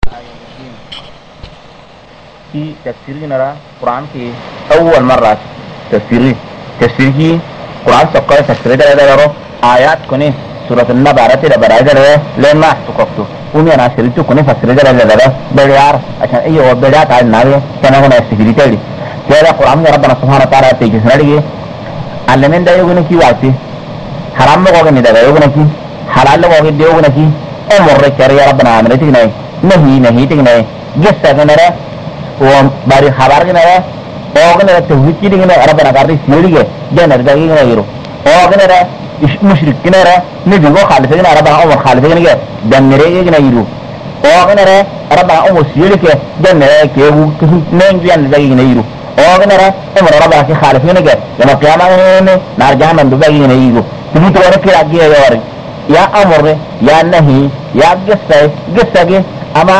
في تفسيرنا القرآن في أول مرة تفسير القرآن سقط تفسير ده آيات كوني سورة النبأ رتي برادر لما تكفتو ومي أنا شريتو كوني تفسير ده بليار عشان أي هو بدأت على النبي كان هنا استفيد تالي كذا القرآن ربنا سبحانه وتعالى تيجي سنادي علمين ده يقولون كي واتي حرام لقوا كني ده يقولون كي حلال لقوا كي ده يقولون كي أمر كريه ربنا عمله تيجي نهي تيجي جسد كنره وباري خبر كنره أو كنره توحيد كنره ربنا كاري سيريه جنر ده كنره أو كنره مشرك كنره نبيه خالص كنره ربنا أمر خالص كنره جنره كنره أو كنره ربنا أمر سيريه جنره كيو نين جنر ده كنره أو كنره أمر ربنا كي خالص كنره لما قيامة نرجع من دبي كنره تبي تقول كذا كذا يواري يا أمر يا نهي يا قصة أما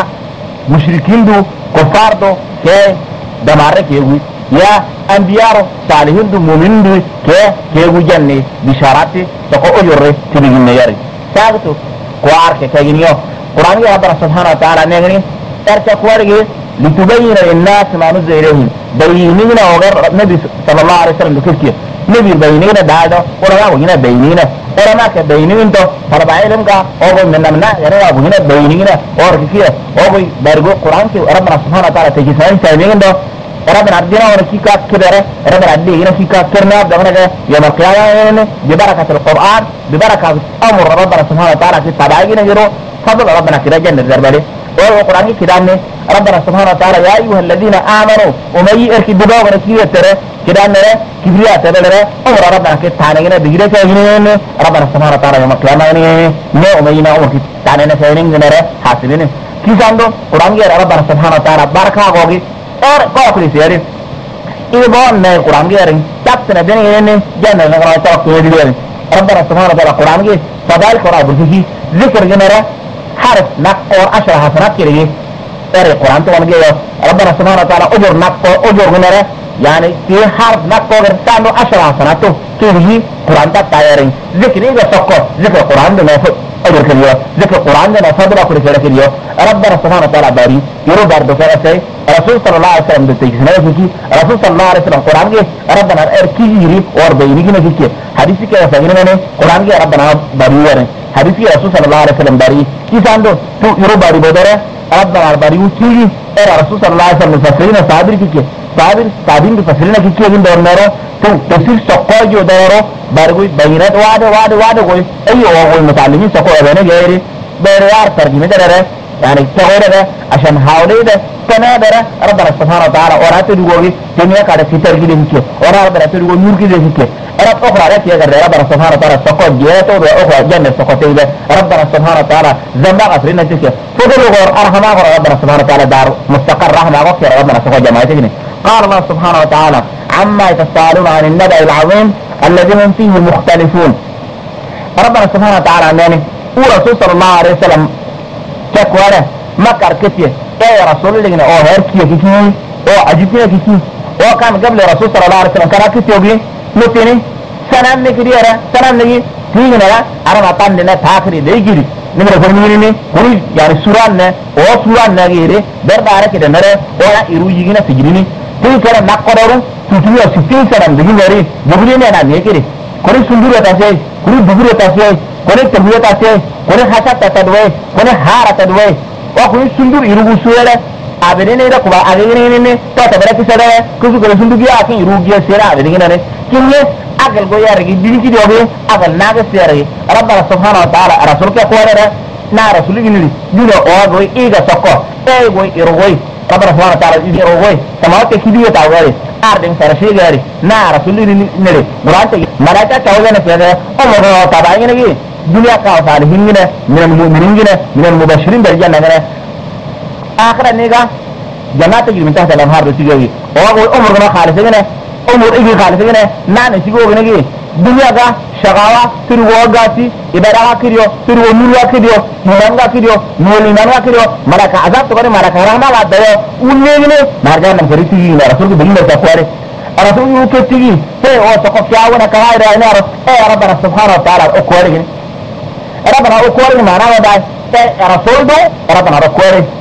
مشركين دو كفار دو كي دمارة كيوي يا أنبياء صالحين دو مؤمنين دو كيوي جنة بشارات تقو أجره تبين نياري ساعتو قوار كيغنيو قرآن يا رب سبحانه وتعالى نغني ارجع قوارك لتبين للناس ما نزل إليهم بينينا وغير النبي صلى الله عليه وسلم كيف نبي بينينا دادا ولا هنا بينينا ولا ما كبينين تو فربعيلهم كا أو من يعني أبو هنا بينينا أو كذا أو برجو القرآن كي ربنا سبحانه وتعالى تجسمين سامين تو ربنا عبدنا ونكيكا كبره ربنا عبدنا كيكا كرنا دعونا يوم القيامة ببركة القرآن ببركة أمر ربنا سبحانه وتعالى في تبعينا يرو فضل ربنا كذا جنة الزربالي والقرآن كذا ربنا سبحانه وتعالى يا أيها الذين آمنوا وما يأكل بدوا ونكيا ترى كذا نرى كبرياء ترى أمر ربنا كذا تعنينا بجرة كذا ربنا سبحانه وتعالى يوم القيامة نه ومينا أمر كذا تعنينا كذا نرى حاسبين كذا عنده قرآن كذا ربنا سبحانه وتعالى بركة قوي और कौन से यार ये बहुत नए कुरान के यार तब से न देने ने जन्नत में कराया तो कोई भी यार रब्बना सुभान अल्लाह कुरान के फदाइल कुरान बुर्जी जिक्र के मेरा हर्फ नक और अशर हसनात के लिए तेरे कुरान तो लगे रब्बना सुभान अल्लाह उजर नक और उजर के मेरा यानी ये हर्फ नक और तानो अशर हसनात तो के लिए कुरान तक तैयार है जिक्र ये सबको जिक्र कुरान में अजर के लिए जिक्र कुरान में फदला को के लिए रब्बना सुभान अल्लाह बारी يرو برضو كده رسول صلى الله عليه وسلم بتجسنا فيكي رسول صلى الله عليه وسلم قرآن کے ربنا ارکی يريب اور بينيگي نہ فيكي حدیث کے سگنے نے قرآن کے ربنا باري ورن حدیث کے رسول صلى الله عليه وسلم باري کیساندو تو يرو باري بدره ربنا باري وچی اور رسول صلى الله عليه وسلم مفسرین صابر کی صابرین مفسرین کی ان دور نرو تو تفسیر سقو جو دورو بارگوی بینات واد کوئی ايوه المتعلمين سقو بينه غير بيريار ترجمه ده يعني كهذا عشان هؤلاء ده كنادر ربنا سبحانه وتعالى ورات الجوجي دنيا كذا في ترجمة كذا ورات رات الجوجي نور كذا كذا رات أخرى رات يا جرى ربنا سبحانه وتعالى سقط جيته وأخرى جنة سقط إذا ربنا سبحانه وتعالى ذنب غفرنا كذا فضل غور أرحم غور ربنا سبحانه وتعالى دار مستقر رحمة غفر ربنا سبحانه جماعته قال الله سبحانه وتعالى عما يتساءلون عن النبأ العظيم الذي هم فيه مختلفون ربنا سبحانه وتعالى يعني ورسول صلى الله عليه وسلم كقوله ما كركتيه يا رسول الله أو هركيه كذي أو عجيبيه كذي أو كان قبل الرسول صلى الله عليه وسلم كان كتير بيه نتيني سنام نكدي أرا سنام نجي تيجي نرا أرا ما تان لنا تاخري ليجري نمر فرميني نه كوني يعني سوران أو سوران نجيره بردارة كده نرا أو يروي جينا سجريني تيجي كده نقدرون تجيبه ستين سنام دقيقة نري بقولين أنا نيكري كوني سندورة تاسي كوني بقولة تاسي كوني تبوية تاسي كوني خشب تدوي كوني هار تدوي وكوني سندور يروي سويرة أبدين إذا كبا أغيرين إنه تبرك سيرة كوسو كل سندور جاء أكين يروي سيرة أبدين إنه كيني أقل قوي أرجع ديني كده أبي أقل ناقص سيرة ربنا سبحانه وتعالى رسولك قوله نا رسولك إنه دينه أو قوي إيجا سكوا أي قوي يروي ربنا سبحانه وتعالى يروي سماوات كيدية تاوغاري أردن سرشي غاري نا رسولك إنه مرانتي ملاك تاوغانا فيها أمر تابعين إنه دنيا كاو صالحين من المؤمنين من المبشرين بالجنة آخر النيجا جنات تجري من تحت الأنهار بتيجي أو أمر ما خالصينه أمور إيجي خالصينه نان تيجوا بنيجي دنيا كا شقاوة تروى قاسي إبرة كريو تروى نور كريو نوران كريو نوران كريو ملاك عذاب تقولي ملاك رحمة وعدايا ونيجي نرجع نفري تيجي رسولك بيجي نتفاعل رسول يوكتيجي هي أو تقف يعونا كهاي رأينا ربنا سبحانه وتعالى أقوله ربنا أقوله معنا ودا رسول ده ربنا أقوله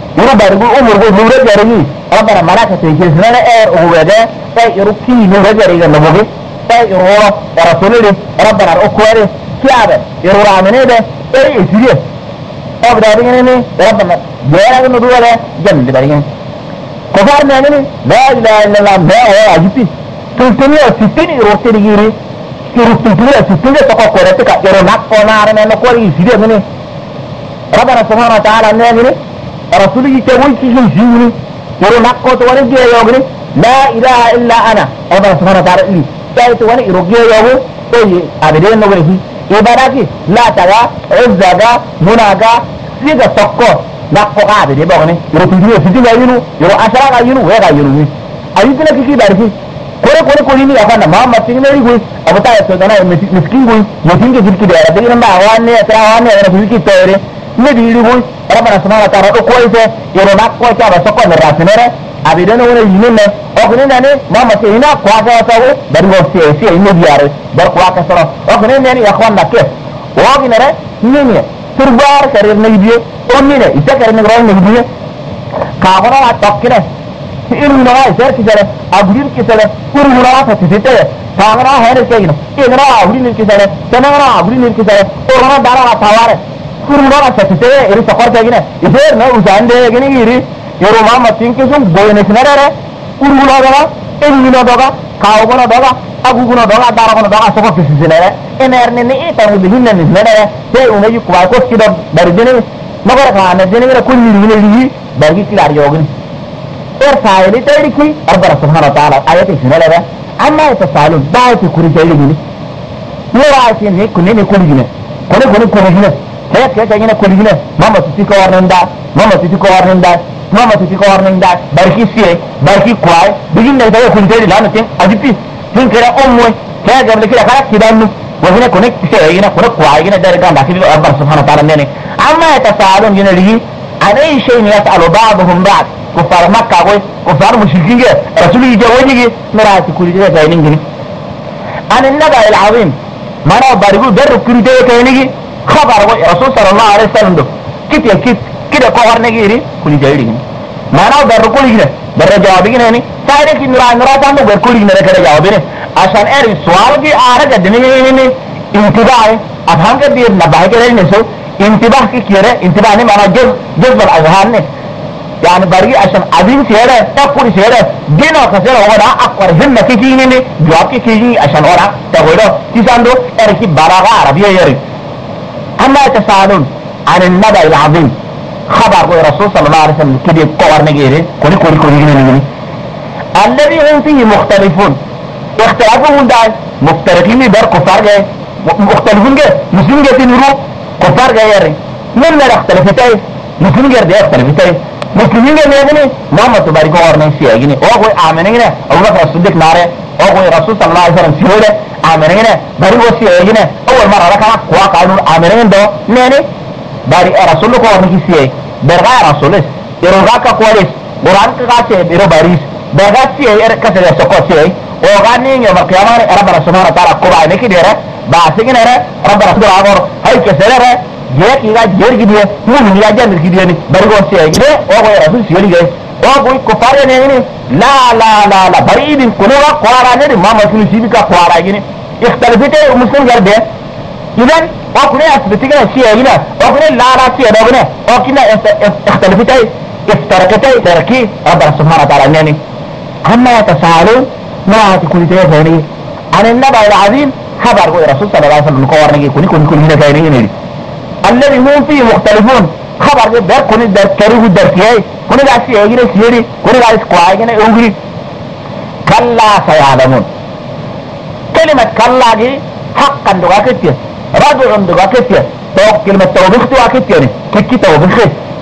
يربى يقول أمور يقول نور جري ربنا ملاك تيجي سنة وهذا يروكي نور جري النبوي يروح رسول الله ربنا الأكواري كيابه يروح عمني ده يسير أبدا بيجيني ربنا جاءنا النبوة ده جنب بيجين كفار نعمني لا إله إلا الله ما هو عجيب تلتمية ستين يروح تيجي يروح تلتمية ستين تقع كورتك يروح نقطة نارنا نقولي يسير مني ربنا سبحانه وتعالى نعمني رسوله يتوي كيجي يسيرني يروح نقطة ونجي يوغني لا إله إلا أنا ربنا سبحانه وتعالى إلي كايت وني يروح يوغو أي أبدين نقولي إبادتي لا تجا عزجا مناجا سيجا تقو نقطة أبدي بغني يروح تلتمية ستين ينو يروح عشرة ينو ويا ينو أيتنا كي باركي kore ni afana mama tingene gui abata ya togana miskin gui yatin ke jirki da da nan ba wanne ya tara wanne ya rubuki tore ne di gui rabbana subhanahu wa ta'ala ko ise yoro na ko ta ba sokko ne rasinere abidana wona yinne o ko ne ne mama te ina ko ga ta wo dar go se ino biare dar ko ka soro o ko ne ne ya khwan na ke o gi ne ne turbar karir ne biye on ne ita karir ne ro ne biye ka gona wa tokkine إنه نراي سير كسره أبدين كسره كل نراي فتشته فاغنا هير كينه إننا أبدين كسره تناغنا أبدين كسره أورنا دارا ثواره كل نراي فتشته إيري سكر كينه إذا نه وزان ده كينه إيري يروم ما متين كيسون بوينه كناره كل نراي إننا دعا كاوغنا دعا أبوغنا دعا دارغنا دعا سكر كسيزناره إنرني نيء ترى بهين نزناره ده ونجي كواكوس كده بردينه نقول كأنه جنيه كل يوم باقي كلار يوغن فاعلي تاريخي ربنا سبحانه وتعالى آيات السنة أما يتسألون باعت كوري جايلين يرأسين هيك كنين كوري جنة كوني كوري جنة هيك كيف جنة كوري جنة ماما تتيكو ورنندا ماما تتيكو ورنندا باركي سيه باركي كواي بيجين نهاية كوري جايلين لانا تين أجيبي تين كرا أموي كيف قبل كده خلاص كدانو وهنا كوني سيه جنة كوني كواي جنة داركان داخل ربنا سبحانه وتعالى نيني أما يتسألون جنة ليه عن أي شيء يسأل بعضهم بعض كفار مكة قوي كفار مشركين رسول يجاوبني مرات كل جزء جايين جني عن النبأ العظيم ما أنا بارجو در كل جزء كيني خبر رسول صلى الله عليه وسلم ده كده كفار نجيري كل جزء جني ما أنا در كل جزء در جوابي جني سايرة كي نرا تامو در كل جزء كده جوابينه عشان سؤال دي آره جدني انتباه أفهم كده نبأ كده نسو انتباه كيره انتباه نه معنا جذب الأذهان نه يعني بري عشان عدين سيره تقول سيره جينا كسر هو ده أقوى هم كيجيني نه جواب كيجي عشان هو ده تقوله تيساندو أركي بلاغة عربية يري أما يتساءلون عن النبأ العظيم خبر الرسول صلى الله عليه وسلم كده قوار نجيره كوني جيني الذي هم فيه مختلفون اختلافهم ده مفترقين بر كفار جاي مختلفون جاي مسلم جاي تنورو كفار جايري من لا اختلفتاي مسلم غير ده اختلفتاي مسلمين غير ما تبارك ورنا سياغني او هو امنين او بكر الصديق ناره او هو رسول صلى الله عليه وسلم سيوله امنين باري وسياغني اول مره ركع وا قالوا امنين دو نني باري رسول کو ورنا سياي برغا رسول يروغا كواليس قران كاچه بيرو باريس برغا سياي كسر سكو سياي او غاني يوم القيامه ربنا سبحانه وتعالى قران نكي ديره باسين ربنا سبحانه هاي كسره جاء كذا جير كذي مو من ياجا من كذي يعني بريء سيا كذا أو هو رسول سيولي جاي أو هو كفار يعني لا بريء كنوا قارا نه ما مسلم سيبي كقارا يعني اختلافته مسلم غير ده إذن أو كنا أثبتنا سيا هنا أو كنا لا سيا ده كنا أو كنا اختلافته افترقته تركي ربنا سبحانه وتعالى يعني أما يتساءلون ما تقول ده يعني عن النبأ العظيم خبر الرسول صلى الله عليه وسلم قارا نجي كوني هنا كاينين الذي هم فيه مختلفون خبر ده كوني ده كريه ده كياي كوني ده سيجي سيري كوني ده سكواي كنا يونغري كلا سيعلمون كلمة كلا دي حقا دوغا كتير رجع دوغا كتير كلمة توبيخ دوغا كتير كي توبيخ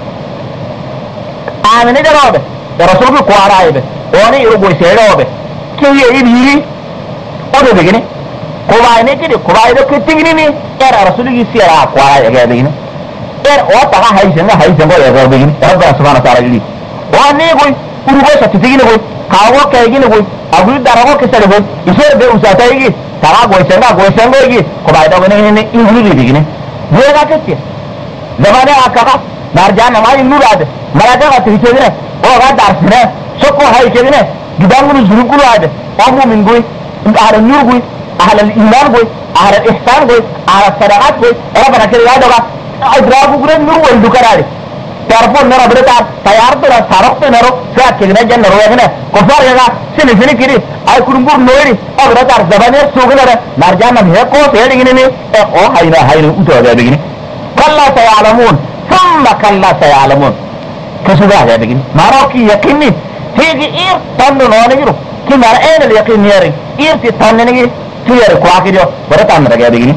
آمني ده رابه ده رسول كوارا يبه واني يروغو يسيره به كي يبيري أدو بيجني كواي نكدي كواي ده كتير ني era rasulullah sira kwara ya gabe o ta ha haisen go ya gabe ni rabbana subhanahu wa ta'ala li wa ne go urugo sa tigine go kawo kai gine go abu darago ke sare go isere be usata yi tara go senga yi ko ba da ne inguli digine ne ga kete zamane aka narjana mai nurade ملاجا تريتنا او غاد عرفنا سوكو هاي كده جدامون الزرقلو هذا أمو من قوي على النور قوي على الإيمان قوي على الإحسان قوي على الصدقات قوي ربنا كده هذا بقى إدراكو قرن نور والدكاري تعرفون نرى بريتار تيارتنا سارقتنا نرو فاكرنا جنة روحنا كفار يا سنة كده أي كرنبور نوري أبرتار زبانية سوقنا نرجعنا بهكو سيدنا أو هاينا أتوجه بيجي كلا سيعلمون ثم كلا سيعلمون كسوغا هذا بيجي ماروكي يقيني هيجي إير تانو نونيرو كي مارا أين اليقين ياري إير تاننيجي تيار كواكيديو برتان رجع بيجي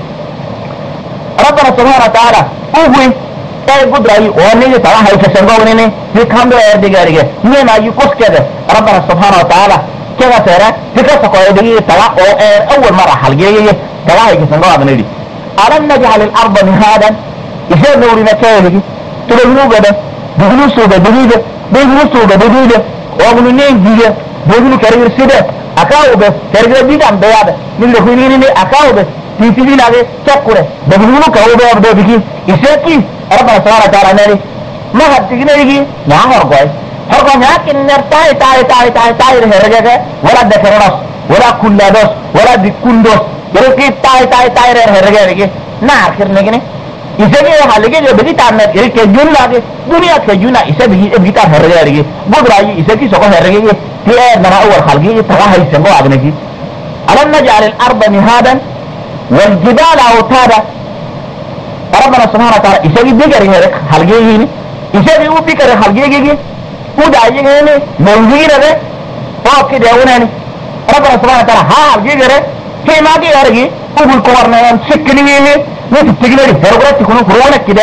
ربنا سبحانه وتعالى أوه أي قدرة ونيجي ترى هاي كسرنا ونيني يكمل أرديجاريجي مين أيو كوس كذا ربنا سبحانه وتعالى كذا سيرة فكرة كويدي ترى أول مرة حلقية ترى هاي كسرنا ونيني ألم نجعل الأرض مهادا يصير نورنا كذا تلو كذا بيجلسوا بدريدة بيجلسوا بدريدة وأقولين جيجا بيجلو كرير سيدا أكاو بس كرير بيدام بيادا من لخويني أكاو بس تيجي لازم تكوره بيجلو كاو بيادا بيجي يسكي ربنا سبحانه وتعالى نري ما هتجينا يجي نعم هرقا لكن نرتاي تاي رجعك ولا دكرناس ولا كلادوس ولا دكندوس يركي تاي رجعك نار كرني كني इसे हालांकि जो बड़ी तारना एक जून लागे दुनिया के जूना इसे भी गीता हर रही बुध राई इसे की सको हर रही ये नरा और खालगी तवा है इसे को आगने की अलम नजअल الارض مهادا والجبال اوتادا ربنا سبحانه وتعالى इसे भी बिगड़ है खालगी ही इसे भी वो बिगड़ खालगी की वो दाई ने मंगी रहे ओके देवने ربنا سبحانه وتعالى हाल की करे के मागे यारगी वो को करने सिकनी में नहीं تجلي هرقولة تكونوا كورونا كده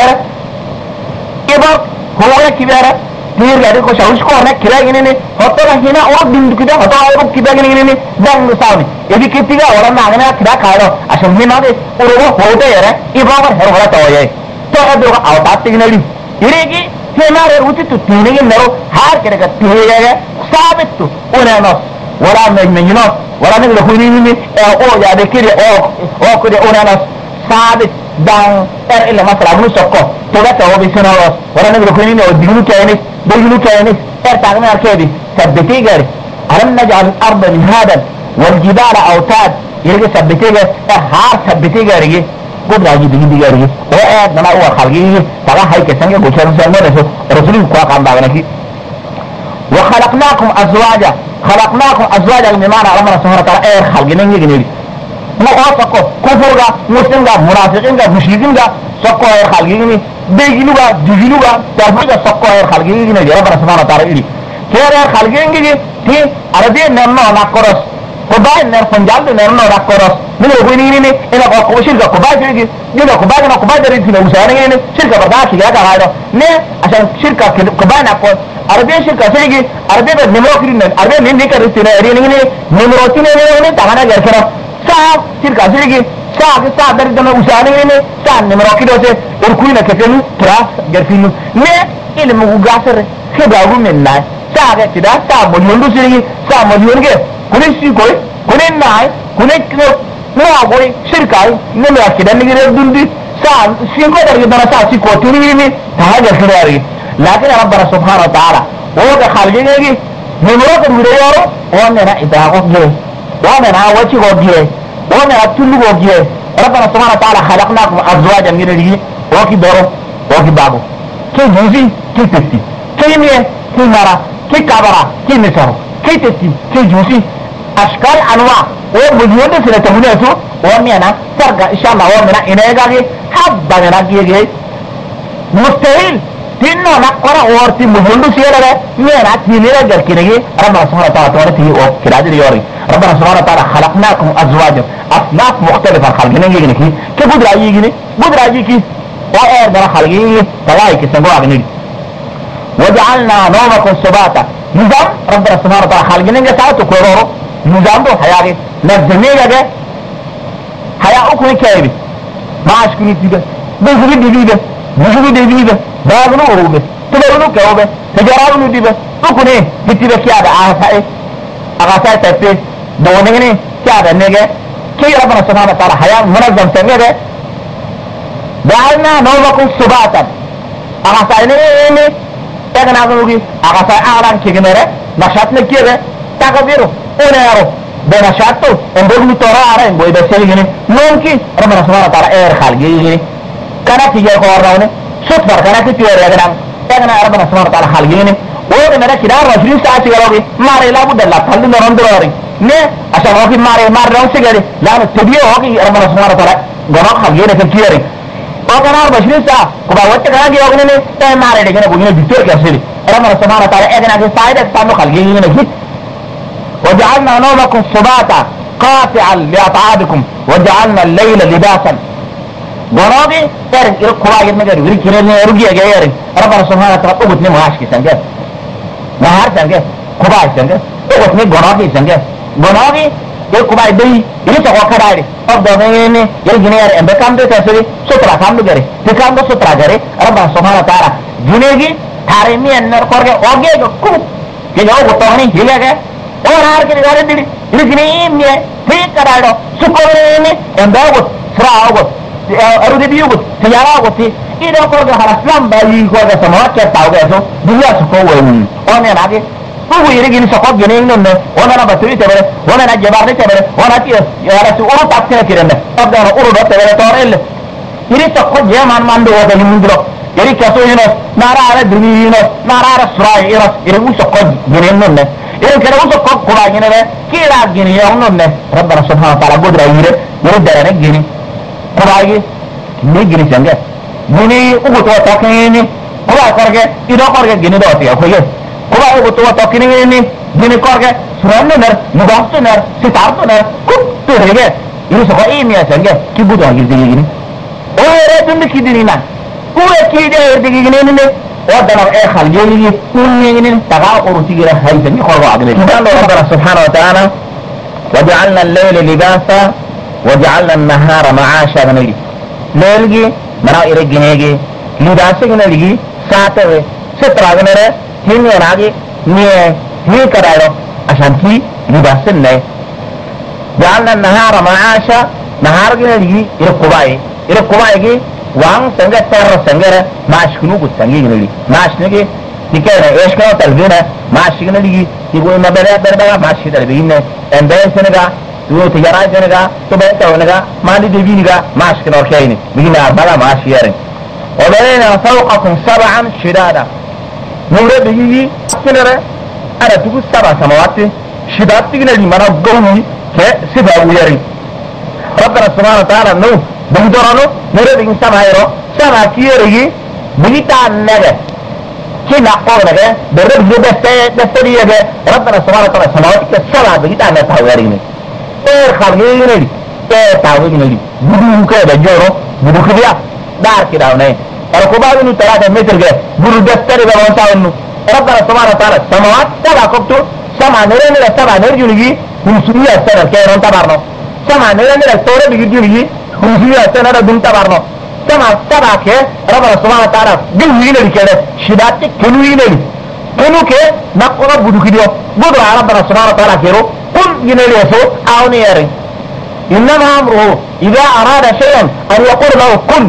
إبا كورونا كده تير قاعد يكون شاوش كورونا كده جنيني هتلا هنا أوك دين كده هتلا أوك كده جنيني دان نساوي يبي كتير أولا نعمل كده كايرو عشان هنا ده أوروه هودا يره إبا بر هرقولة تواجه تو أدوك أوتات تجلي يريكي هنا روتي تطيني نرو هار كده تيجي ثابت تو ونانوس ولا نجمينوس ولا نقوليني أو يا بكير أو كده ونانوس ثابت دان إلا مثلا أقول سكوا تبغى هو بيسناوس ولا نقول كوني أو بيجلو كيانيس تعمل أركيبي ثبتي جاري ألم نجعل الأرض مهادا والجبال أوتاد يرجع ثبتي جاري هار ثبتي جاري قد راجي بيجي جاري وقعد نما هو خالقي ترى هاي كسنجة بوشر سلمة رسولي قاق عم بعدناكي وخلقناكم أزواجا لمعنى ربنا سبحانه وتعالى خالقين يجني ما أصدقه كفرنا مسلمنا منافقيننا مشركيننا سقوا خالقيني بيجلوها دجلوها ترفيع سقوا خالقيني ربنا سبحانه وتعالى إلي كيرا خالقيني تي أردي نرنا ناكورس كوباي نر فنجال نرنا ناكورس من الوينيني إلى قوشيل كوباي تيجي جل كوباي دري في المساعدين شركة بداك يا كهذا نه عشان شركة كوباي ناكور أردي شركة تيجي أردي بنمركين أردي نيكر تيجي نمركين تاعنا جالسنا ساعة شركة تيجي ساعة dari dama usahane ini saan nemroki dose urkuina kefenu tras gerfinu ne ilmu ugasere kebagu menna saaga tida sa modiondu sirigi sa modionge kunin si koy kunin nai kunin no agoy shirkai ne me akidan ni dundi sa sinko dari dama sa si ko tiri ni ta gerfari lakin rabbana subhanahu wa ta'ala o ga khalgegi nemroki wireyoro wonna na idago ge wonna na wachi go ge وانا اتلو وجه ربنا سبحانه وتعالى خلقناكم ازواجا من الرجال وكي دورو وكي بابو كي جوزي كي تسي كي ميه كي نارا كي كابرا كي نسارو كي تسي كي جوزي اشكال انواع ومليون سنة تهونيسو ومينا ترقى ان شاء الله ومنا انيقاقي حبا نراقيقي مستحيل تنو نقرأ وارتي مليون سيارة مينا تينيرا جركينيجي ربنا سبحانه وتعالى تورتي وكراجر يوري ربنا سبحانه وتعالى خلقناكم أزواجا أصناف مختلفة خلقنا يجيني كبودرا يجيني بودرا يجيكي وإير درا خلقيني توايك سنقوا أغني وجعلنا نومكم سباتا نظام ربنا سبحانه وتعالى خلقنا يساعدوا كورورو نظام دو حياكي نفسني يجي حياؤكم كيبي ما أشكني تيبا بزري ديبا بزري ديبا باغنو أروبا تبغنو كيوبا تجارانو ديبا أكوني بتيبا كيابا آسائي أغاسائي تفي دونيني كيابا نيجي كي ربنا سبحانه وتعالى حياة منظم سنجده جعلنا نومكم سباتا أغاسائي نيني تاغنا غوغي اغا اعلان كيغنره نشاط نكيره تاغبيرو اونيرو بنشاطو اندغني تورا ارين بوي بسيغني ممكن ربنا سبحانه وتعالى اير خالقي كان تيجي قراونه صفر كان تيجي يغنا تاغنا ربنا سبحانه وتعالى خالقيني ومن كده 20 ساعه يغلوغي ماري لابد لا تخلي نرندوري ne asa hoki mare raw sigari la no tabiyo hoki rabbana subhanahu wa ta'ala gona khagere ke kiyari o kana bashir sa ko ba wacce kana gi hogne ne tay mare de gena bugine bitor ke asiri rabbana subhanahu wa ta'ala egena ke saida sanu khalgini ne hit waja'alna nawmakum subata qati'an li'ata'abikum waja'alna al-layla libasan gonogi ter ir kuwa yedne gari wir kirene rugi ge yari rabbana subhanahu wa ta'ala ugut ne maash ki sange mahar sange kuba sange ugut ne gonogi sange gonogi ye kubai dei ini to kadare of do ne ye ginere embe kamde tasiri sutra kamdu gare te kamdu sutra gare rabba subhanahu wa ta'ala ginegi thare mi annar korge oge go ku ke no go to ni hilege or har ke gare didi ini gine mi te kadaro sukore ne embe go fra go arudi biyu go tiyara go ti ido korge halaslam bayi ko ga samawat ke tawge so dunya su ko woni one nage هو يرجع نسقط جنين إنه وأنا بتري تبره وأنا جبارني تبره وأنا كيس يا رسول الله تابتنا كيرنا أبدا أنا أورو تبره توريل يري سقط جمان ماندو هذا يمندلو يري كسو هنا نارا على دنيا هنا نارا على سراي يري وسقط جنين إنه يري كده وسقط كلا جنين كيرا جنين إنه ربنا سبحانه وتعالى قدر يري درنا جنين كلا جنين سنجة جنين وقتها تكيني كلا كارجة إذا كارجة جنين دوتي أخويه kuba ego to tokini ni dini korge suranno ner mugasto ner sitarto ner kutto rege ini so ko imi asenge ki budo ngir digi gini o ere tun ki dini na ku e ki de digi gini ni o dana e khal jeli ni kunni ni taga o tigira hayta ni khorgo agne Allah rabbana subhanahu wa ta'ala waja'alna al-layla libasa waja'alna an-nahara ma'asha ganali lelgi mara ire ginegi libasa ganali saate sitra ganere ini lagi ni kadaro asanti libasin ne jalan nahar maasha nahar gini lagi ira kubai gi wang sangga ter sangga maash kunu gut sangi gini lagi maash negi dikera eshka talbina maash gini lagi ibu ina berda maash kita lebih ini embes nega tu tijara nega tu beta nega mandi debi nega maash kena orkai ini begini arbaga maash yaring وبنينا فوقكم سبعا شدادا نوري بيجي سنرة أنا تقول سبع سماوات شداد تيجي لمنا قومي كسبع ويري ربنا سبحانه وتعالى نو بندرانو نوري بيجي سبع يرو سبع كيري بيجي تانجة كي نقول لك برب جو بستري يجي ربنا سبحانه وتعالى سماوات كسبع بيجي تانجة تاويري ني خارجي ني تاويري ني بدو كده جورو بدو كده دار كده ونه الكبار إنه 3 متر جه برو دستري بوانساونو ربنا سبحانه وتعالى سماوات سبع كبتو سمع نرى سبع نرجوني خمسمية سنة كيرون تبارنو سمع نرى سورة بيجوني خمسمية سنة دون تبارنو سمع سبع كه ربنا سبحانه وتعالى جوين اللي كده شدات كنوين اللي كنو كه نقول بدو كده بدو ربنا سبحانه وتعالى كيرو كل جنيه يسوع أوني يري إنما أمره إذا أراد شيئا أن يقول له كن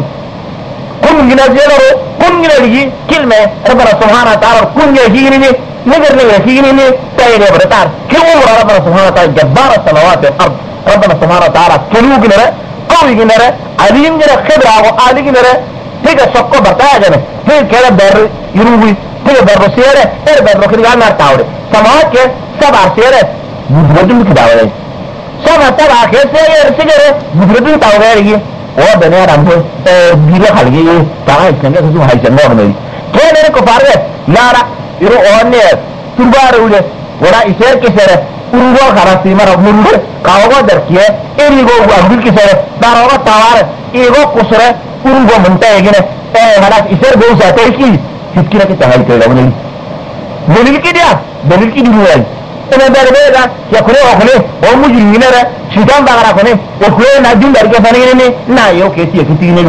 جنازيره كن جنازي كلمة ربنا سبحانه وتعالى كن جنازي نقدر نجيني تايل برتار كم ربنا سبحانه وتعالى جبار السماوات والأرض ربنا سبحانه وتعالى كلو جنره قوي جنره عليم جنره خبرة وعالي جنره تيجا سكو برتاع جنره تيجا كلا بر يروي تيجا بر سيره بر كده عنا تاوري سماوات كه سبع سيره بدون كده ولا سبع كه سيره بدون تاوري वो दुनिया रामपुर बीरे खाली ये कहाँ इसके कुछ हाई चंगा होने में क्या मेरे को पार है लारा इरो ऑने तुबार उड़े वरा इसेर किसेरे उर्गो खाना सीमर मुंडे कावगा दरकिये एरिगो अब्दुल किसेरे दारोगा तावार एगो कुसरे उर्गो मंटे एगिने हरा इसेर बहुत जाते हैं कि हिटकी ना के तहाई कर रहा हूँ दलील की दिया إنه دربيجا يكونه أخني ومجري منره شيطان بعرا خني يكونه نادين درجة فنيني نا يو كيسي يكتيني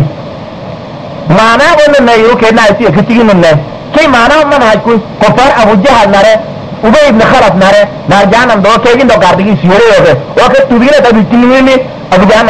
مانا قلنا نا يو كنا يسي يكتيني منه كي مانا من هايكون كفار أبو جهل نره أبي ابن خلف نره نرجعنا دو كيجين دو كارديجي سيره يوه وقت تبينه تبي تيني أبو جهل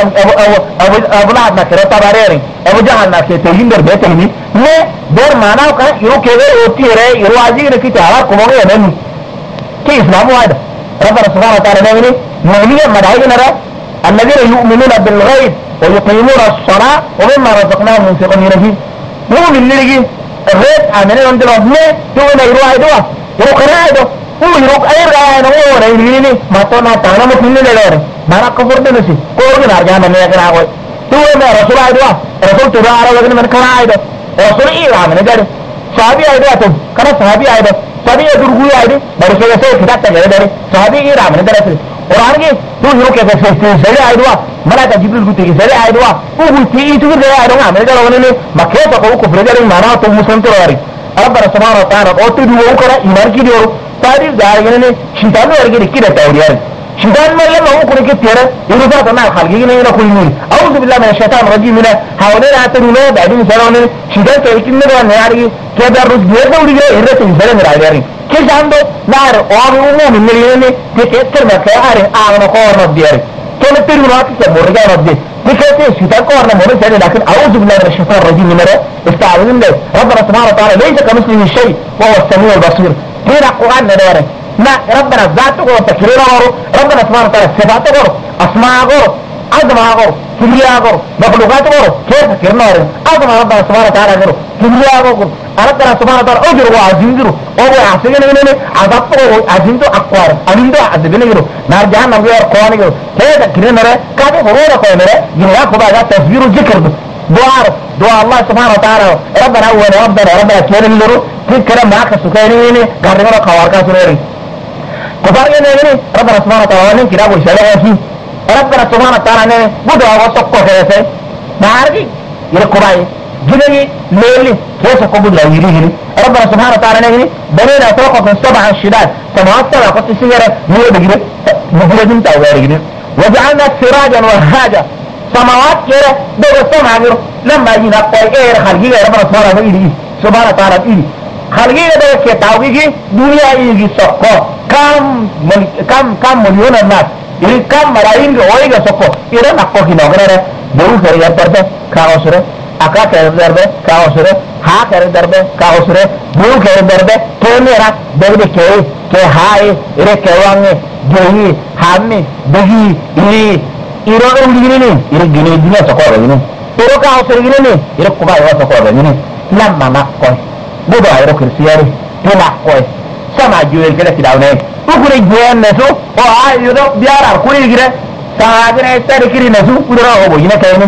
أبو لهب نكرة تباريري أبو جهل نكرة تهين در بيتهني نه در مانا وكان يرو كذا يوتي رأي يرو عزيز نكتي تعالى كمومي يمني كي إسلام واحد ربنا سبحانه وتعالى نقول مؤمنين مدعين نرى الذين يؤمنون بالغيب ويقيمون الصلاة ومما رزقناهم ينفقون ينفي مؤمن اللي يجي الغيب عملين عند الله تونا يروح يدوا يروح كنايدو هو يروح أي رأي نقول رأيني ما تونا تعنا مكمل لله ما نكفر بنسي كورنا رجع من يكنا هو تونا رسول يدوا رسول تبع على وجه من كنايدو رسول إيه عمله جد صحابي يدوا توم كنا صحابي يدوا صحابي يدور هو يدوا برسول يسوع كذا تجري دري صحابي إيه عمله دري orang ni tu hero ke saya aidwa malaka jibril guti saya aidwa guti itu ke saya aidwa amel kalau ni makke to ko frederik mana to muslim to ari rabbana subhanahu wa ta'ala o tu duo kora iman ki dio tadi gaare ne shitan warge dikki da tawriyar shitan mai lamma ko ne ke tera iru ba ta na khalgi ne na kulli a'udhu billahi minash shaitanir rajim ne hawle na ta duno da din sarone shitan to ikin ne ne ari ke da rus ge da uri ge irre tin sare ne ari كيساندو نار أوامو من مليوني تكتر مكان أعلى قارن الديار كل ترينات كمورجا ردي تكتر شتى قارن مورجا لكن أعوذ بالله من الشيطان الرجيم من استعاذ بالله ربنا سبحانه وتعالى ليس كمثله شيء وهو السميع البصير هنا القرآن نداره ما ربنا ذاته وتكريره ربنا سبحانه وتعالى صفاته أسماءه عظمه كبرياء مخلوقاته كيف كرنا عظمه ربنا سبحانه وتعالى كبرياء ربنا سبحانه وتعالى أجر وعزيزه أو عسيرنا منه عذابه عزيزه أقوار أمينه عذبنا منه نار جهنم غير قوانه كذا كرنا كذا هو كونه يلا كذا تصوير ذكر دعاء الله سبحانه وتعالى ربنا أول ربنا كير اللورو كذا ما كسكانين قارنا خوارك سنوري كفارين يعني ربنا سبحانه وتعالى كذا ويشلاه فيه ربنا سبحانه وتعالى بدأ وسقط كذا نارجي يركضاي جنيه ليلي كيف قبض لا يريهني ربنا سبحانه وتعالى نهني بنينا فوق من 7 شداد سماوات 7 قد تسير نور بجنة مجرد تاويرجنة وجعلنا سراجا وهاجا سماوات كذا دور السماء غير لما يجينا قاير خلقيه ربنا سبحانه وتعالى إلي خلقيه ده كتاويجي دنيا يجي سقط كم مليون الناس ini kam marahin ke oi ga sokko ira nakko kinogere boru kare darbe kaosre aka kare darbe kaosre ha kare darbe kaosre boru kare darbe temera darbe ke hai ire kewange gehi hammi behi iro ulini ire gine dunia sokko ini iro kaosre ini ire kuba wa sokko ini lamma nakko bodo iro kirsiari nakko sama juel kala tidawne ukure juel nesu o ayo biara kuri gire sagane tare kiri nesu kudura obo yine kayne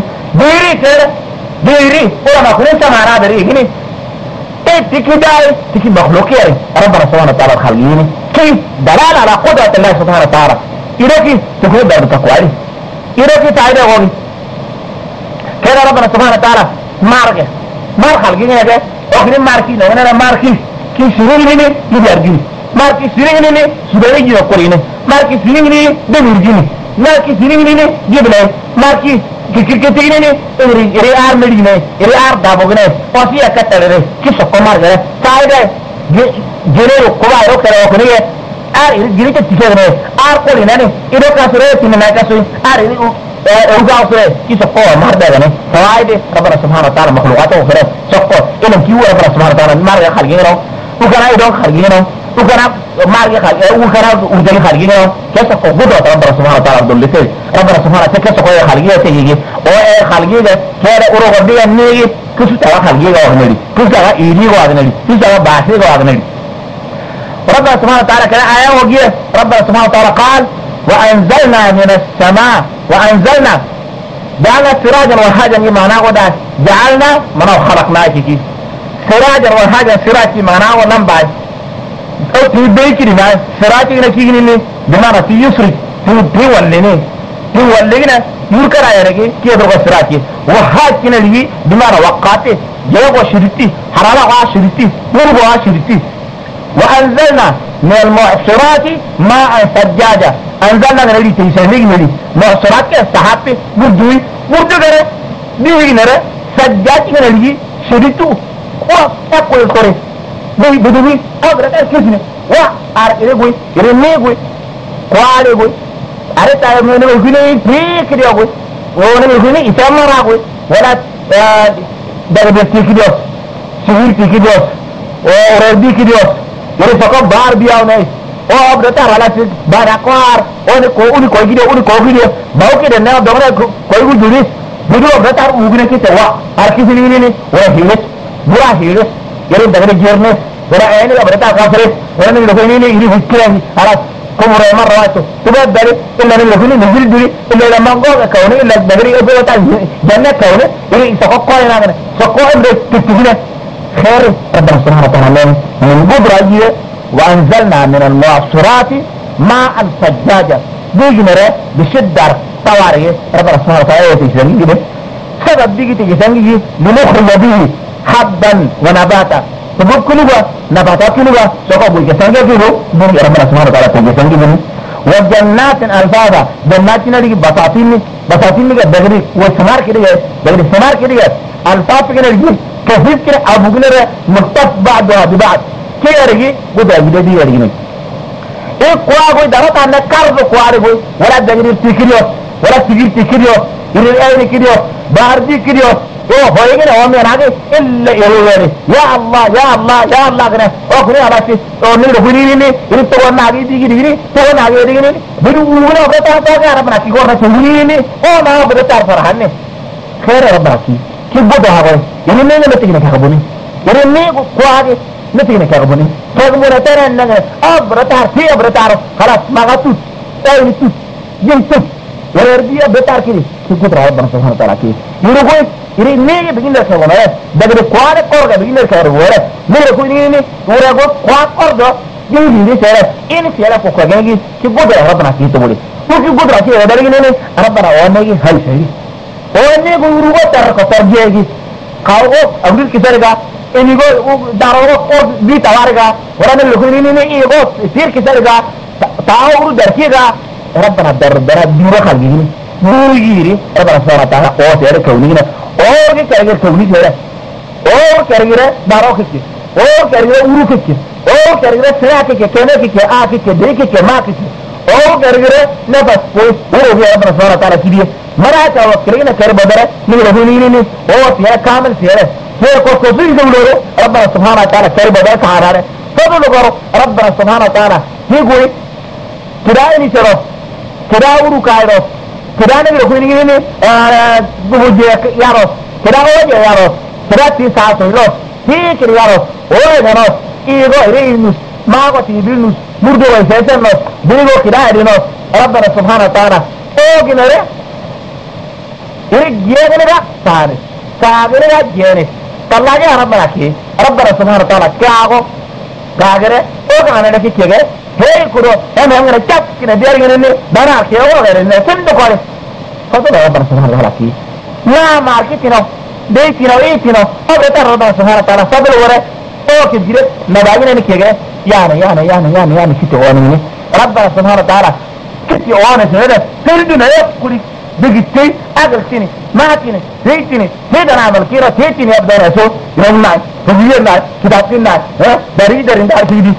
diri ora ma kure samara dari gini tikidai tiki makhluki ay rabbana subhanahu wa ta'ala khalqini ki dalala ala qudrat allah subhanahu wa ta'ala iroki tukure dar takwari iroki taida goni kera rabbana subhanahu wa ta'ala mar khalqini ade okni marki no na marki ki sirini ni yarjini marki sirini ni subere jino korine marki sirini ni demirjini marki sirini ni gible marki kikirketini ni iri ar medine iri ar dabogne osi akatere ki sokko margare saide jere ko ba ro kare ko ni ar iri jiri te tikere ar ko ni nani iro ka sure tinna ka sui ar iri uga sure ki sokko marda gane saide rabbana subhanahu wa ta'ala makhluqatu khare sokko ina ki wa rabbana subhanahu wa ta'ala marga khalgino ukana idon khalgino ukana marga khalgino ukana ujali khalgino kesa ko gudo rabbana subhanahu wa ta'ala dullite rabbana subhanahu wa ta'ala kesa ko khalgino te yigi o khalgino kere uro godiya ni kusu tawa khalgino wa neli kusu tawa iri wa neli kusu tawa basi wa neli ربنا سبحانه وتعالى كان آية وجيه ربنا سبحانه وتعالى قال وأنزلنا من السماء وأنزلنا جعلنا سراجا وهاجا معناه ودا جعلنا منو خلقناه كي سراجا وهاجا سراجي معناه ونبع أو في بيكري ما سراجي نكيني بمعنى في يسري في ولينا يركر آيركي كي يدرغ سراجي وهاج كنا لي بمعنى وقاتي جيب وشريتي حرالا وشريتي نرغ وشريتي وأنزلنا من المعصرات ماء ثجاجا أنزلنا من الذي تيسيرني من معصرات كالسحابة مردوي مردوغره ديوغنره ثجاج من الذي شريتو وأقوى الكوري بدوي أغرق الكسنة وأعرق إليقوي إرميقوي قواليقوي أريد أن يكون فيك ديوغوي ونمي كوني إسلام راقوي ولا دغدي تيكيدوس سهير تيكيدوس وربي كيدوس يري فقط بار بياو ناي او ابرتا على سي باراكوار اوني كو غيديو باو كده نا دوغنا كوي غودوريس بدو ابرتا وغنا كي توا اركي سيليني ولا هيلس برا هيلس يري دغدي جيرنس ولا عيني ابرتا كافرس ولا من لوكيني يري فكراني خلاص كم رأي رواته تبدل إلا من لفني نزل دوري إلا لما قال كونه إلا دغري أبوه تاع جنة كونه إيه سقوا هنا كنا سقوا إبرة تتجنا خير ربنا سبحانه وتعالى من قدرة وأنزلنا من المعصرات ماء الثجاجة بيجمرة بشدة طوارئ ربنا سبحانه وتعالى يتجسني كده سبب بيجي تجسني لنخرج به حبا ونباتا sebab keluar nabatat keluar sokok boleh sangat dulu bumi Rabbana Subhanahu wa taala sangat dulu wa jannatin alfada jannatin lagi basatin ni dagri wa samar kiriya dagri samar kiriya alfat kiriya kafif kiriya abu kiriya muttaf ba'daha bi ba'd kiriya buda gidi yari ni kwa koy dara tan kardo kwaare koy wala dagri tikiriyo wala tikiriyo iri ayni kiriyo bardi kiriyo او هويغي او ميناغي الا يلوغي يا الله يا الله يا الله كده او كده على شيء او نيرو بنيني ني تو ناغي ديغي تو ناغي ديغي بدو ولا بتا تا ربنا كي غورنا تشوني او نا بتا فرحني خير ربنا كي بده هاغي يعني ني نتيجه كابوني يعني ني كواغي نتيجه كابوني فغمره ترى ان ابرتا في ابرتا خلاص ما غتو اي تو ينتو وربيه بتار كده كي قدر ربنا سبحانه وتعالى كي يروي ini nege begini lah kawan ya, dari kuat korga begini lah kawan ya, nege aku ini orang aku kuat korga, ini siapa pokok lagi, kita boleh apa nak kita boleh, kita boleh apa ada lagi ni, apa nak orang lagi hal sih, orang ni aku urut terkotor dia lagi, kau ambil kisah lega, ini aku darah aku di tawarga, orang ni lucu ini aku sihir kisah lega, tahu urut dari kita, apa nak darah dua kali ini, murgiri, apa nak suara tanah, oh saya kau ni na. और के करेंगे सोनी से और करेंगे दारों के और करेंगे उरु के और करेंगे सेया के कहने के आ के दे के मां के और करेंगे न बस वो हो गया अपना सारा तारा की दिए मरा का वक्त करेंगे ना कर बदर नहीं रही नहीं और तेरा कामल से है को कोई जो लोग रब्बना सुभान ताला कर बदर का आ रहा है सब लोग रब्बना सुभान ताला ये कोई किराए नहीं चलो किराए उरु का है Kira ni aku ini bujuk yaros, kira aja yaros, kira tisa selos, kira yaros, oh yaros, ego ini mago tibil nus, murdo wajah nos, bigo kira ini nos, Rabbana Subhanahu wa taala, oh gini re, ini gini ni rak sahari, sahari rak gini, kalau lagi Rabbana ki, Rabbana Subhanahu wa taala, kya aku, kagere, oh kan ada kiki Hei kuro, eme ngene cak kina biar ngene ni dana ke o ngene ne sendo kore. Foto da Rabbana Subhanahu wa taala ki. Ya marketino, dei tino e tino, o beta Rabbana Subhanahu wa taala sabul wore o ke dire na bagine ni kege. Yani kiti o ni. Rabbana Subhanahu wa taala kiti o ne sede, perdu na kuri bigitti agal tini, matini, heitini, hedana amal kira heitini abdara so, yomna, bugiyna, kitabina, dari dar kidi,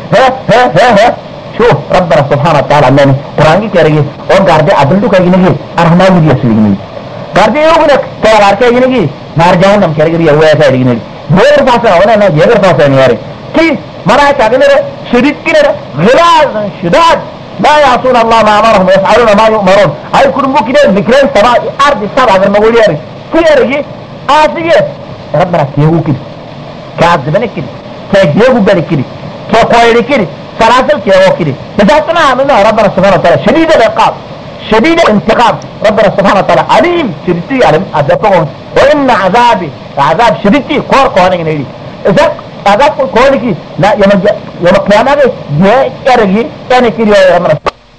شوف ربنا سبحانه وتعالى أنني قرآني كريه और गार्डे अदल्टू करेगी नहीं अरहना भी दिया सीढ़ी नहीं गार्डे ये उन्हें क्या गार्डे ये नहीं मार जाऊँ नम करेगी ये हुआ ऐसा है नहीं बोर पास है ना ये कर पास है नहीं यार कि मरा है क्या करे शरीक की नहीं गिलास शिदात لا يعصون الله ما أمرهم ويفعلون ما يؤمرون أي كلهم كده ذكرين سبع أرض السبع غير مقول ياري كيري آسية ربنا كيهو كده كعذبني كده كيهو بالي كده كقويري كده سلاسل كيهو كده بذاتنا عملنا ربنا سبحانه وتعالى شديد العقاب شديد الانتقام ربنا سبحانه وتعالى عليم شديد علم عذابهم وإن عذاب شديد كور كوانين نيدي إذا عذاب كوانين لا يوم القيامة يرجي يعني كده يا ربنا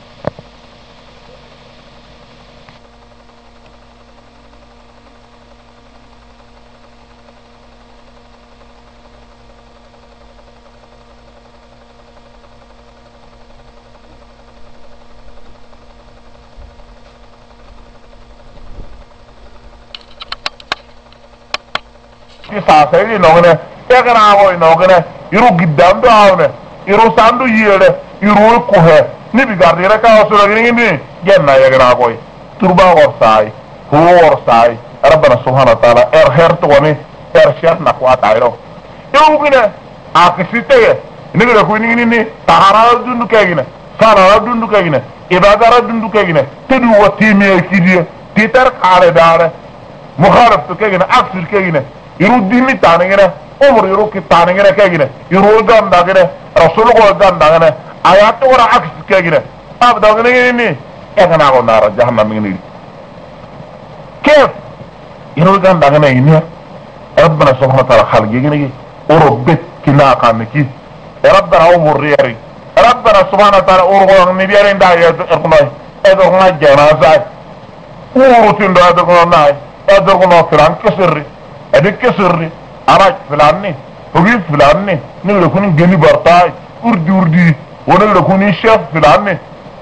Sasai nongene, ekana nongene, iru gidamdo awne, iru sandu yele, iru kuhe, ni bigardira ka osura gini ni, genna ekana boy, turba gosai, هو رساي ربنا سبحانه وتعالى هرت وني شرط نقوى تعيرو يوغنا اكسيتي نيغا كو ني طهارة دندو كاينا صلاة دندو كاينا عبادة دندو كاينا تدو وتيمي كيديا تيتر قال دار مخالف كاينا اكسر كاينا يرود ديني تانغنا عمر يرو كي تانغنا كاينا يرو غان داغنا رسول الله غان داغنا آيات ورا اكس كاينا اب داغنا ني اغنا غو نار جهنم ني كيف يرو غان داغنا ني ربنا سبحانه وتعالى خلق يجي وربت كنا قامكي ربنا عمر رياري ربنا سبحانه وتعالى أرغو نبيارين دا يدرغنا جنازة وروتين دا يدرغنا فلان كسري ادك كسري اراج فلاني وغير فلاني نلقوني جني برطاي اردي ونلقوني شيف فلاني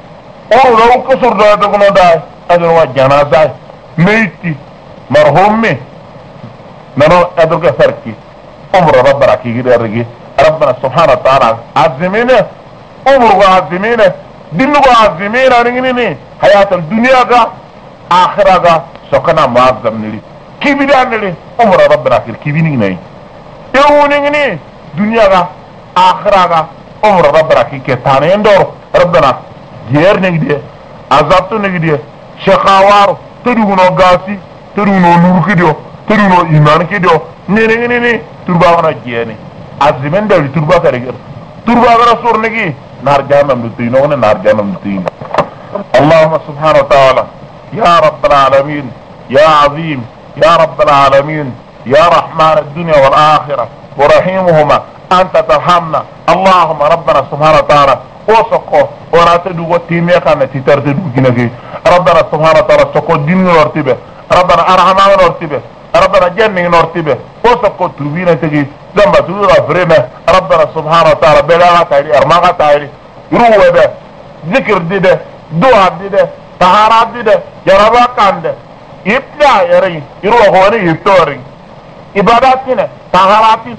لو كسر دا يدرغنا جنازة ميتي مرهومي نانو ادرغ فرقي عمر ربنا كي رجي ربنا سبحانه وتعالى عزمينه عمر عزمينه دينه عزمينه نيني حياة الدنيا كا آخرة كا سكنا معظم نلي كي بدان نلي عمر ربنا كي بيني يونيني دنيا كا آخرة كا عمر ربنا كي كتانين دور ربنا جير نيجي عذاب نيجي شقاوار تدونو غاسي تدونو نور كيديو تدونو إيمان كيديو نيني ترباونا جيني عزمين دولي تربا كاريجر تربا رسول نجي نار جهنم نتينو نار جهنم نتين اللهم سبحانه وتعالى يا رب العالمين يا عظيم يا رب العالمين يا رحمن الدنيا والآخرة ورحيمهما أنت ترحمنا اللهم ربنا سبحانه وتعالى وسقو ولا تدو وتيمي كان تتردد جنكي ربنا سبحانه وتعالى سقو دين نرتبه ربنا أرحمنا نرتبه ربنا جنة نرتبه وسقو تربينا تجي زنبا تدو فرينا ربنا سبحانه وتعالى بلاغة تايري ارماغة تايري روه ده ذكر دي ده دعاء دي ده طهارات دي ده جربا كان ده يبتع يري يروه هوني يبتوري عباداتنا طهاراتنا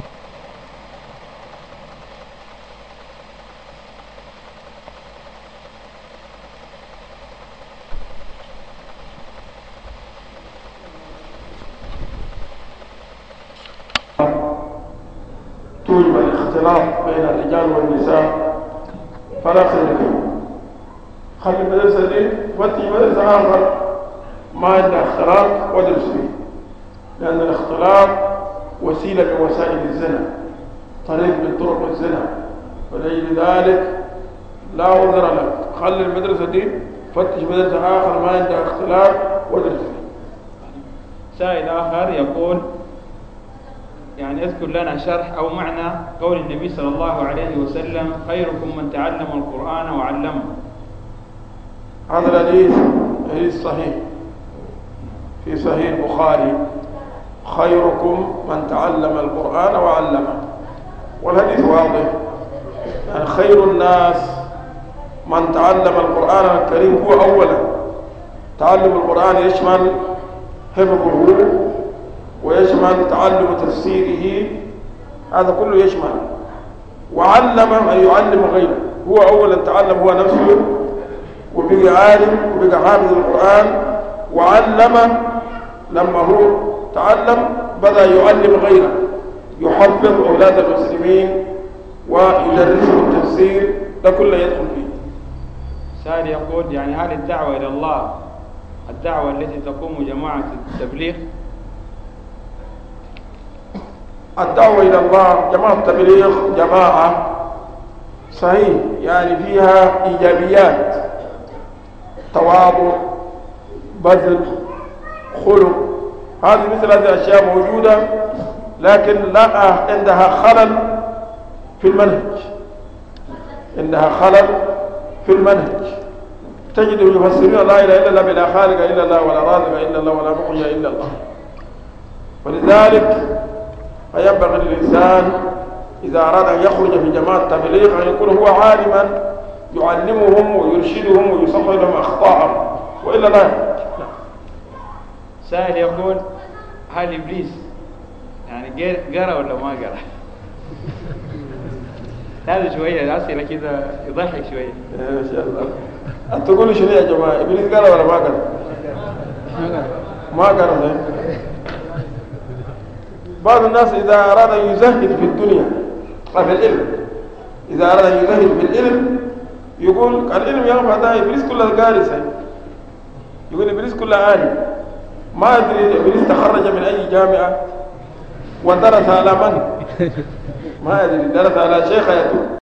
توجب الاختلاط بين الرجال والنساء فلا خير فيه. خلي المدرسة دي فتي مدرسة آخر ما عندها اختلاط ودرس فيه، لأن الاختلاط وسيلة من وسائل الزنا، طريق من طرق الزنا، ولأجل ذلك لا عذر لك. خلي المدرسة دي فتش مدرسة آخر ما عندها اختلاط ودرس فيه. سائل آخر يقول يعني اذكر لنا شرح أو معنى قول النبي صلى الله عليه وسلم خيركم من تعلم القرآن وعلمه. هذا الحديث صحيح في صحيح البخاري، خيركم من تعلم القرآن وعلمه، والحديث واضح يعني خير الناس من تعلم القرآن الكريم هو أولا. تعلم القرآن يشمل حفظه ويشمل تعلم تفسيره، هذا كله يشمل. وعلم أن يعلم غيره، هو أولا تعلم هو نفسه وبقى عالم وبقى حافظ القرآن، وعلم لما هو تعلم بدأ يعلم غيره، يحفظ أولاد المسلمين ويدرسهم التفسير، ده كله يدخل فيه. سائل يقول يعني هل الدعوة إلى الله الدعوة التي تقوم جماعة التبليغ؟ الدعوة إلى الله جماعة التبليغ جماعة صحيح يعني فيها إيجابيات، تواضع، بذل، خلق، هذه مثل هذه الأشياء موجودة، لكن لا عندها خلل في المنهج، عندها خلل في المنهج. تجد يفسرون لا إله إلا الله بلا خالق إلا الله ولا رازق إلا الله ولا مخرج إلا الله. ولذلك فينبغي للإنسان إذا أراد أن يخرج في جماعة التبليغ أن يكون هو عالما يعلمهم ويرشدهم ويصحح لهم أخطاءهم، وإلا لا. سائل يقول هل إبليس يعني قرأ ولا ما قرأ؟ هذا شوية الأسئلة كذا يضحك شوية. ما شاء الله. أنت تقولوا شنو يا جماعة؟ إبليس قرأ ولا ما قرأ؟ ما قرأ. بعض الناس إذا أراد أن يزهد في الدنيا في العلم، إذا أراد أن يزهد في العلم يقول العلم ينفع ده إبليس كله قارسة، يقول إبليس كله عالم، ما أدري إبليس تخرج من أي جامعة ودرس على من؟ ما أدري، درس على شيخ يتوب.